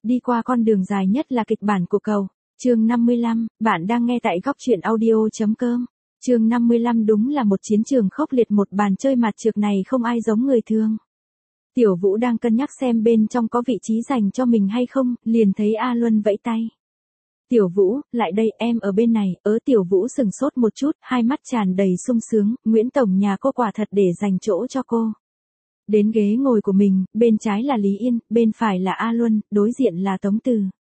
đi qua con đường dài nhất là kịch bản của cầu. Chương 55, bạn đang nghe tại góc truyện audio.com. Chương 55 đúng là một chiến trường khốc liệt, một bàn chơi mặt trược này không ai giống người thường. Tiểu Vũ đang cân nhắc xem bên trong có vị trí dành cho mình hay không, liền thấy A Luân vẫy tay. Tiểu Vũ, lại đây, em ở bên này. Tiểu Vũ sừng sốt một chút, hai mắt tràn đầy sung sướng, Nguyễn Tổng nhà cô quả thật để dành chỗ cho cô. Đến ghế ngồi của mình, bên trái là Lý Yên, bên phải là A Luân, đối diện là Tống Từ.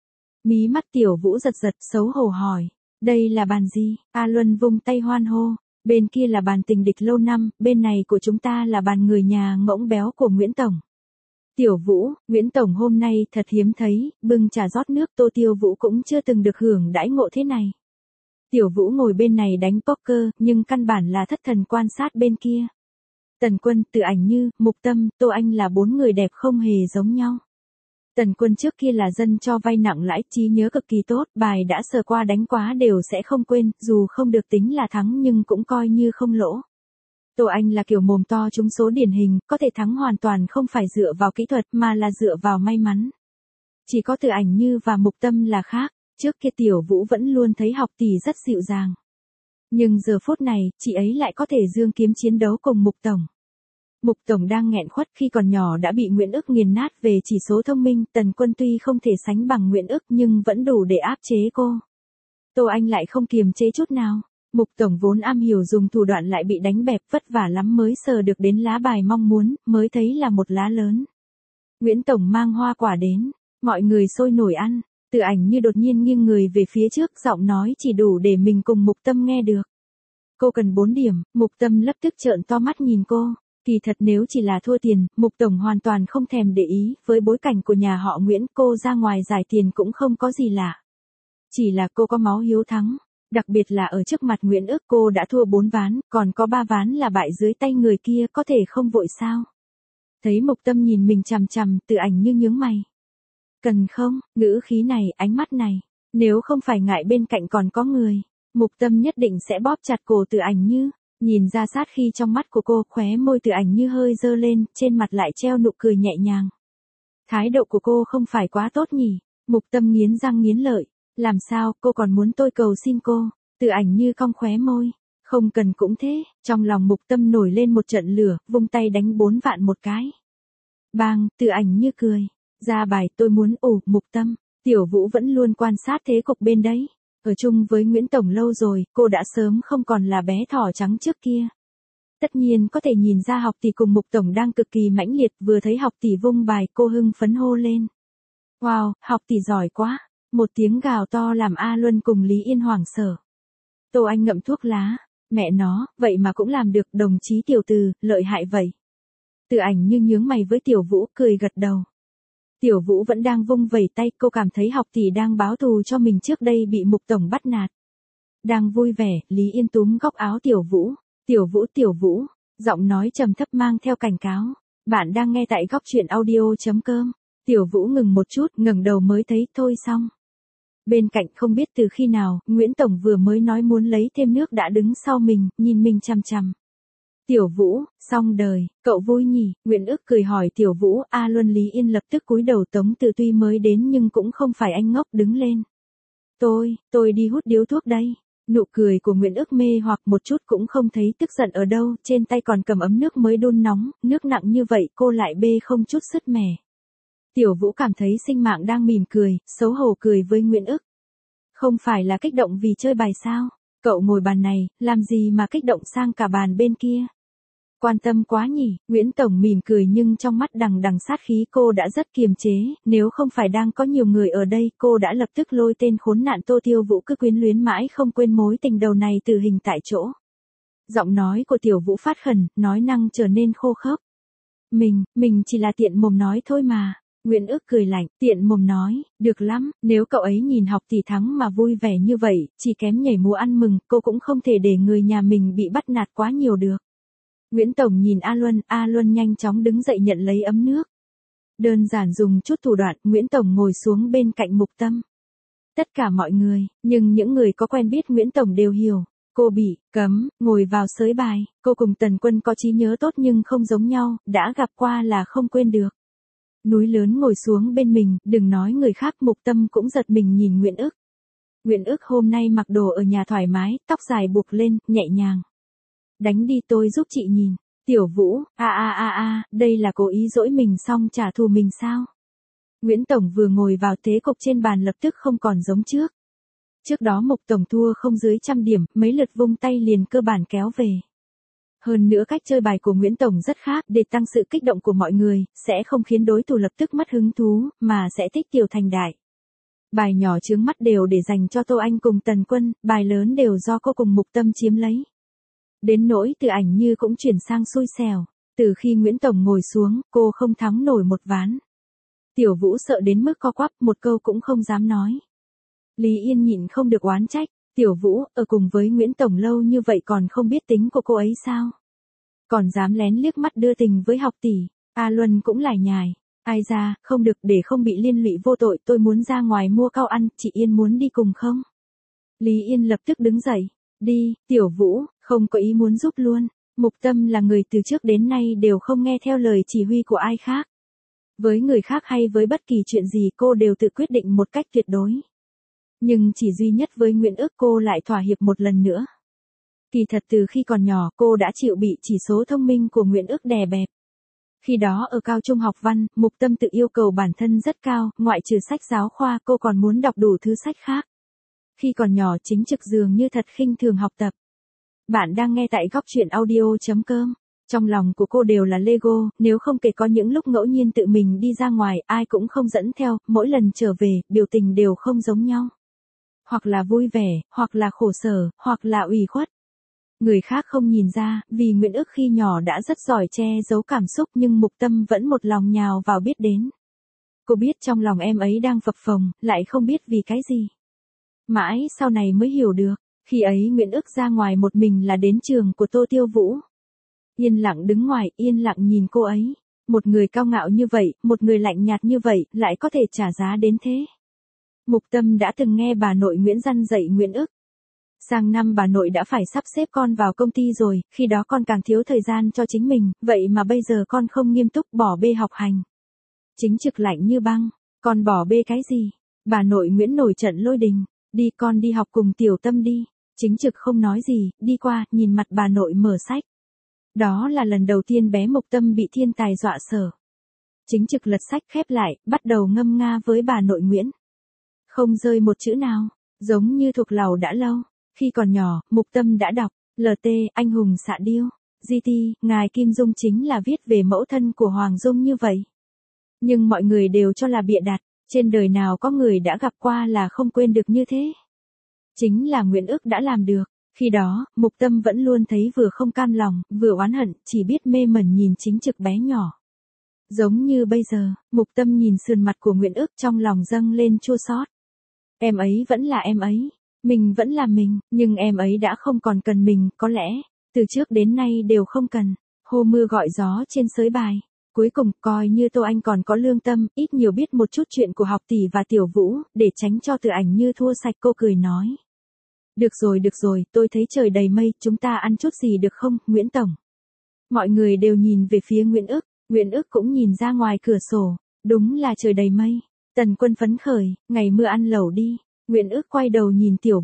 Mí mắt Tiểu Vũ giật giật, xấu hổ hỏi, đây là bàn gì? A Luân vung tay hoan hô, bên kia là bàn tình địch lâu năm, bên này của chúng ta là bàn người nhà ngỗng béo của Nguyễn Tổng. Tiểu Vũ, Nguyễn Tổng hôm nay thật hiếm thấy, bưng trà rót nước, Tô Tiêu Vũ cũng chưa từng được hưởng đãi ngộ thế này. Tiểu Vũ ngồi bên này đánh poker, nhưng căn bản là thất thần quan sát bên kia. Tần Quân, Từ Ảnh Như, Mục Tâm, Tô Anh là bốn người đẹp không hề giống nhau. Tần Quân trước kia là dân cho vay nặng lãi, trí nhớ cực kỳ tốt, bài đã sờ qua đánh quá đều sẽ không quên, dù không được tính là thắng nhưng cũng coi như không lỗ. Tô Anh là kiểu mồm to trúng số điển hình, có thể thắng hoàn toàn không phải dựa vào kỹ thuật mà là dựa vào may mắn. Chỉ có Từ Ảnh Như và Mục Tâm là khác, trước kia Tiểu Vũ vẫn luôn thấy học tỷ rất dịu dàng. Nhưng giờ phút này, chị ấy lại có thể dương kiếm chiến đấu cùng Mục Tổng. Mục Tổng đang nghẹn khuất, khi còn nhỏ đã bị Nguyễn Ức nghiền nát về chỉ số thông minh, Tần Quân tuy không thể sánh bằng Nguyễn Ức nhưng vẫn đủ để áp chế cô. Tô Anh lại không kiềm chế chút nào. Mục Tổng vốn am hiểu dùng thủ đoạn lại bị đánh bẹp, vất vả lắm mới sờ được đến lá bài mong muốn, mới thấy là một lá lớn. Nguyễn Tổng mang hoa quả đến, mọi người sôi nổi ăn, Từ Ảnh Như đột nhiên nghiêng người về phía trước, giọng nói chỉ đủ để mình cùng Mục Tâm nghe được. Cô cần 4 điểm, Mục Tâm lập tức trợn to mắt nhìn cô. Kỳ thật nếu chỉ là thua tiền, Mục Tổng hoàn toàn không thèm để ý, với bối cảnh của nhà họ Nguyễn, cô ra ngoài giải tiền cũng không có gì lạ. Chỉ là cô có máu hiếu thắng, đặc biệt là ở trước mặt Nguyễn Ức cô đã thua 4 ván, còn có 3 ván là bại dưới tay người kia, có thể không vội sao? Thấy Mục Tâm nhìn mình chằm chằm, Từ Ảnh Như nhướng mày. Cần không, ngữ khí này, ánh mắt này, nếu không phải ngại bên cạnh còn có người, Mục Tâm nhất định sẽ bóp chặt cổ Từ Ảnh Như. Nhìn ra sát khi trong mắt của cô, khóe môi Từ Ảnh Như hơi dơ lên, trên mặt lại treo nụ cười nhẹ nhàng. Thái độ của cô không phải quá tốt nhỉ? Mục Tâm nghiến răng nghiến lợi. Làm sao, cô còn muốn tôi cầu xin cô? Từ Ảnh Như cong khóe môi. Không cần cũng thế. Trong lòng Mục Tâm nổi lên một trận lửa, vung tay đánh 4 vạn một cái. Bang, Từ Ảnh Như cười. Ra bài, tôi muốn Mục Tâm. Tiểu Vũ vẫn luôn quan sát thế cục bên đấy. Ở chung với Nguyễn Tổng lâu rồi, cô đã sớm không còn là bé thỏ trắng trước kia. Tất nhiên có thể nhìn ra học tỷ cùng Mục Tổng đang cực kỳ mãnh liệt, vừa thấy học tỷ vung bài cô hưng phấn hô lên. Wow, học tỷ giỏi quá. Một tiếng gào to làm A Luân cùng Lý Yên hoảng sợ. Tô Anh ngậm thuốc lá. Mẹ nó, vậy mà cũng làm được, đồng chí Tiểu Từ, lợi hại vậy. Từ Ảnh Như nhướng mày với Tiểu Vũ, cười gật đầu. Tiểu Vũ vẫn đang vung vẩy tay, cô cảm thấy học tỷ đang báo thù cho mình trước đây bị Mục Tổng bắt nạt. Đang vui vẻ, Lý Yên túm góc áo Tiểu Vũ. Tiểu Vũ, giọng nói trầm thấp mang theo cảnh cáo. Bạn đang nghe tại góc truyện audio.com. Tiểu Vũ ngừng một chút, ngẩng đầu mới thấy, thôi xong. Bên cạnh không biết từ khi nào, Nguyễn Tổng vừa mới nói muốn lấy thêm nước đã đứng sau mình, nhìn mình chằm chằm. Tiểu Vũ, xong đời, cậu vui nhỉ? Nguyễn Ức cười hỏi Tiểu Vũ. A Luân Lý Yên lập tức cúi đầu. Tống Từ tuy mới đến nhưng cũng không phải anh ngốc, đứng lên. Tôi đi hút điếu thuốc đây. Nụ cười của Nguyễn Ức mê hoặc, một chút cũng không thấy tức giận ở đâu, trên tay còn cầm ấm nước mới đun nóng, nước nặng như vậy cô lại bê không chút sứt mẻ. Tiểu Vũ cảm thấy sinh mạng đang mỉm cười, xấu hổ cười với Nguyễn Ức. Không phải là kích động vì chơi bài sao? Cậu ngồi bàn này, làm gì mà kích động sang cả bàn bên kia? Quan tâm quá nhỉ? Nguyễn Tổng mỉm cười nhưng trong mắt đằng đằng sát khí, cô đã rất kiềm chế, nếu không phải đang có nhiều người ở đây, cô đã lập tức lôi tên khốn nạn Tô Tiêu Vũ cứ quyến luyến mãi không quên mối tình đầu này tử hình tại chỗ. Giọng nói của Tiểu Vũ phát khẩn, nói năng trở nên khô khốc. Mình chỉ là tiện mồm nói thôi mà. Nguyễn Ức cười lạnh, tiện mồm nói, được lắm, nếu cậu ấy nhìn học tỷ thắng mà vui vẻ như vậy, chỉ kém nhảy múa ăn mừng, cô cũng không thể để người nhà mình bị bắt nạt quá nhiều được. Nguyễn Tổng nhìn A Luân nhanh chóng đứng dậy nhận lấy ấm nước. Đơn giản dùng chút thủ đoạn, Nguyễn Tổng ngồi xuống bên cạnh Mục Tâm. Tất cả mọi người, nhưng những người có quen biết Nguyễn Tổng đều hiểu. Cô bị cấm ngồi vào sới bài, cô cùng Tần Quân có trí nhớ tốt nhưng không giống nhau, đã gặp qua là không quên được. Núi lớn ngồi xuống bên mình, đừng nói người khác. Mục Tâm cũng giật mình nhìn Nguyễn Ức. Nguyễn Ức hôm nay mặc đồ ở nhà thoải mái, tóc dài buộc lên, nhẹ nhàng. Đánh đi tôi giúp chị nhìn. Tiểu Vũ, đây là cố ý dỗi mình xong trả thù mình sao? Nguyễn Tổng vừa ngồi vào thế cục trên bàn lập tức không còn giống trước. Trước đó Mục Tổng thua không dưới 100 điểm, mấy lượt vung tay liền cơ bản kéo về. Hơn nữa cách chơi bài của Nguyễn Tổng rất khác, để tăng sự kích động của mọi người, sẽ không khiến đối thủ lập tức mất hứng thú, mà sẽ tích tiểu thành đại. Bài nhỏ chướng mắt đều để dành cho Tô Anh cùng Tần Quân, bài lớn đều do cô cùng Mục Tâm chiếm lấy. Đến nỗi Từ Ảnh Như cũng chuyển sang xui xẻo, từ khi Nguyễn Tổng ngồi xuống, cô không thắng nổi một ván. Tiểu Vũ sợ đến mức co quắp, một câu cũng không dám nói. Lý Yên nhịn không được oán trách, Tiểu Vũ, ở cùng với Nguyễn Tổng lâu như vậy còn không biết tính của cô ấy sao? Còn dám lén liếc mắt đưa tình với học tỷ. A Luân cũng lải nhải, ai ra, không được, để không bị liên lụy vô tội, tôi muốn ra ngoài mua cao ăn, chị Yên muốn đi cùng không? Lý Yên lập tức đứng dậy, đi. Tiểu Vũ, không có ý muốn giúp luôn. Mục Tâm là người từ trước đến nay đều không nghe theo lời chỉ huy của ai khác. Với người khác hay với bất kỳ chuyện gì cô đều tự quyết định một cách tuyệt đối. Nhưng chỉ duy nhất với Nguyễn Ức cô lại thỏa hiệp một lần nữa. Kỳ thật từ khi còn nhỏ cô đã chịu bị chỉ số thông minh của Nguyễn Ức đè bẹp. Khi đó ở cao trung học văn, Mục Tâm tự yêu cầu bản thân rất cao, ngoại trừ sách giáo khoa cô còn muốn đọc đủ thứ sách khác. Khi còn nhỏ Chính Trực dường như thật khinh thường học tập. Bạn đang nghe tại góc truyện audio.com. Trong lòng của cô đều là Lego, nếu không kể có những lúc ngẫu nhiên tự mình đi ra ngoài, ai cũng không dẫn theo, mỗi lần trở về, biểu tình đều không giống nhau. Hoặc là vui vẻ, hoặc là khổ sở, hoặc là ủy khuất. Người khác không nhìn ra, vì Nguyễn Ức khi nhỏ đã rất giỏi che giấu cảm xúc nhưng Mục Tâm vẫn một lòng nhào vào biết đến. Cô biết trong lòng em ấy đang phập phồng, lại không biết vì cái gì. Mãi sau này mới hiểu được, khi ấy Nguyễn Ức ra ngoài một mình là đến trường của Tô Tiêu Vũ. Yên lặng đứng ngoài, yên lặng nhìn cô ấy. Một người cao ngạo như vậy, một người lạnh nhạt như vậy, lại có thể trả giá đến thế. Mục Tâm đã từng nghe bà nội Nguyễn răn dạy Nguyễn Ức. Sang năm bà nội đã phải sắp xếp con vào công ty rồi, khi đó con càng thiếu thời gian cho chính mình, vậy mà bây giờ con không nghiêm túc bỏ bê học hành. Chính Trực lạnh như băng, con bỏ bê cái gì? Bà nội Nguyễn nổi trận lôi đình, đi con đi học cùng Tiểu Tâm đi. Chính Trực không nói gì, đi qua, nhìn mặt bà nội mở sách. Đó là lần đầu tiên bé Mục Tâm bị thiên tài dọa sợ. Chính Trực lật sách khép lại, bắt đầu ngâm nga với bà nội Nguyễn. Không rơi một chữ nào, giống như thuộc lòng đã lâu. Khi còn nhỏ, Mục Tâm đã đọc, LT, Anh hùng xạ điêu, GT, Ngài Kim Dung chính là viết về mẫu thân của Hoàng Dung như vậy. Nhưng mọi người đều cho là bịa đặt, trên đời nào có người đã gặp qua là không quên được như thế. Chính là Nguyễn Ức đã làm được, khi đó, Mục Tâm vẫn luôn thấy vừa không cam lòng, vừa oán hận, chỉ biết mê mẩn nhìn Chính Trực bé nhỏ. Giống như bây giờ, Mục Tâm nhìn sườn mặt của Nguyễn Ức trong lòng dâng lên chua xót. Em ấy vẫn là em ấy. Mình vẫn là mình, nhưng em ấy đã không còn cần mình, có lẽ, từ trước đến nay đều không cần. Hô mưa gọi gió trên sới bài. Cuối cùng, coi như Tô Anh còn có lương tâm, ít nhiều biết một chút chuyện của học tỷ và Tiểu Vũ, để tránh cho Từ Ảnh Như thua sạch cô cười nói. Được rồi, tôi thấy trời đầy mây, chúng ta ăn chút gì được không, Nguyễn Tổng? Mọi người đều nhìn về phía Nguyễn Ức cũng nhìn ra ngoài cửa sổ, đúng là trời đầy mây. Tần Quân phấn khởi, ngày mưa ăn lẩu đi. Nguyễn Ức quay đầu nhìn Tiểu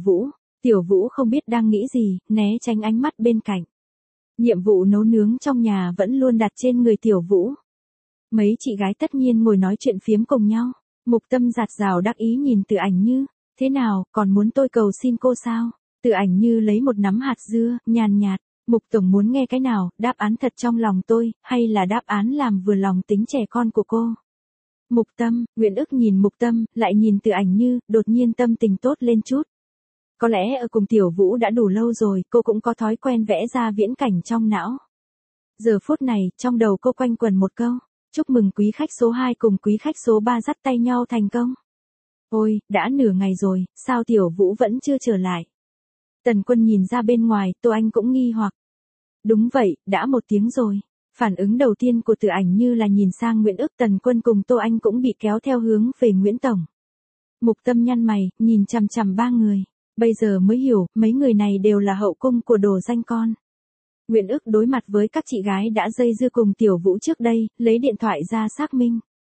Vũ không biết đang nghĩ gì, né tránh ánh mắt bên cạnh. Nhiệm vụ nấu nướng trong nhà vẫn luôn đặt trên người Tiểu Vũ. Mấy chị gái tất nhiên ngồi nói chuyện phiếm cùng nhau. Mục Tâm giạt rào đắc ý nhìn Từ Ảnh Như, thế nào, còn muốn tôi cầu xin cô sao? Từ Ảnh Như lấy một nắm hạt dưa, nhàn nhạt, Mục Tổng muốn nghe cái nào, đáp án thật trong lòng tôi, hay là đáp án làm vừa lòng tính trẻ con của cô? Mục Tâm, Nguyễn Ức nhìn Mục Tâm, lại nhìn Từ Ảnh Như, đột nhiên tâm tình tốt lên chút. Có lẽ ở cùng Tiểu Vũ đã đủ lâu rồi, cô cũng có thói quen vẽ ra viễn cảnh trong não. Giờ phút này, trong đầu cô quanh quẩn một câu, chúc mừng quý khách số 2 cùng quý khách số 3 dắt tay nhau thành công. Ôi, đã nửa ngày rồi, sao Tiểu Vũ vẫn chưa trở lại? Tần Quân nhìn ra bên ngoài, Tô Anh cũng nghi hoặc. Đúng vậy, đã 1 tiếng rồi. Phản ứng đầu tiên của Từ Ảnh Như là nhìn sang Nguyễn Ức. Tần Quân cùng Tô Anh cũng bị kéo theo hướng về Nguyễn Tổng. Mục Tâm nhăn mày, nhìn chằm chằm 3 người. Bây giờ mới hiểu, mấy người này đều là hậu cung của đồ danh con. Nguyễn Ức đối mặt với các chị gái đã dây dưa cùng Tiểu Vũ trước đây, lấy điện thoại ra xác minh.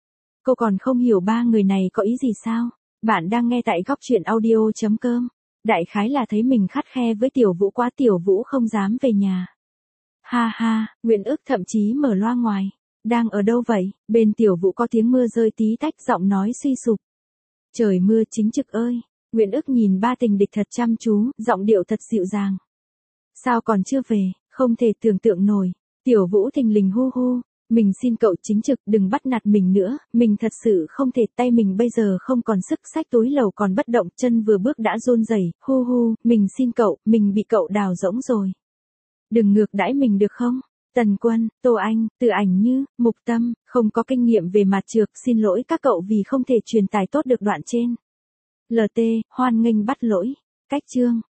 Cô còn không hiểu ba người này có ý gì sao? Bạn đang nghe tại góc chuyện audio.com. Đại khái là thấy mình khắt khe với Tiểu Vũ quá, Tiểu Vũ không dám về nhà. Ha ha, Nguyễn Ước thậm chí mở loa ngoài. Đang ở đâu vậy? Bên Tiểu Vũ có tiếng mưa rơi tí tách, giọng nói suy sụp. Trời mưa chính trực ơi. Nguyễn Ước nhìn ba tình địch thật chăm chú, giọng điệu thật dịu dàng. Sao còn chưa về, không thể tưởng tượng nổi. Tiểu Vũ thình lình hu hu. Mình xin cậu chính trực đừng bắt nạt mình nữa, mình thật sự không thể, tay mình bây giờ không còn sức, xách túi lầu còn bất động, chân vừa bước đã run rẩy, hu hu, mình xin cậu, mình bị cậu đào rỗng rồi. Đừng ngược đãi mình được không? Tần Quân, Tô Anh, Từ Ảnh Như, Mục Tâm, không có kinh nghiệm về mạt trược, xin lỗi các cậu vì không thể truyền tải tốt được đoạn trên. LT, hoan nghênh bắt lỗi. Cách chương.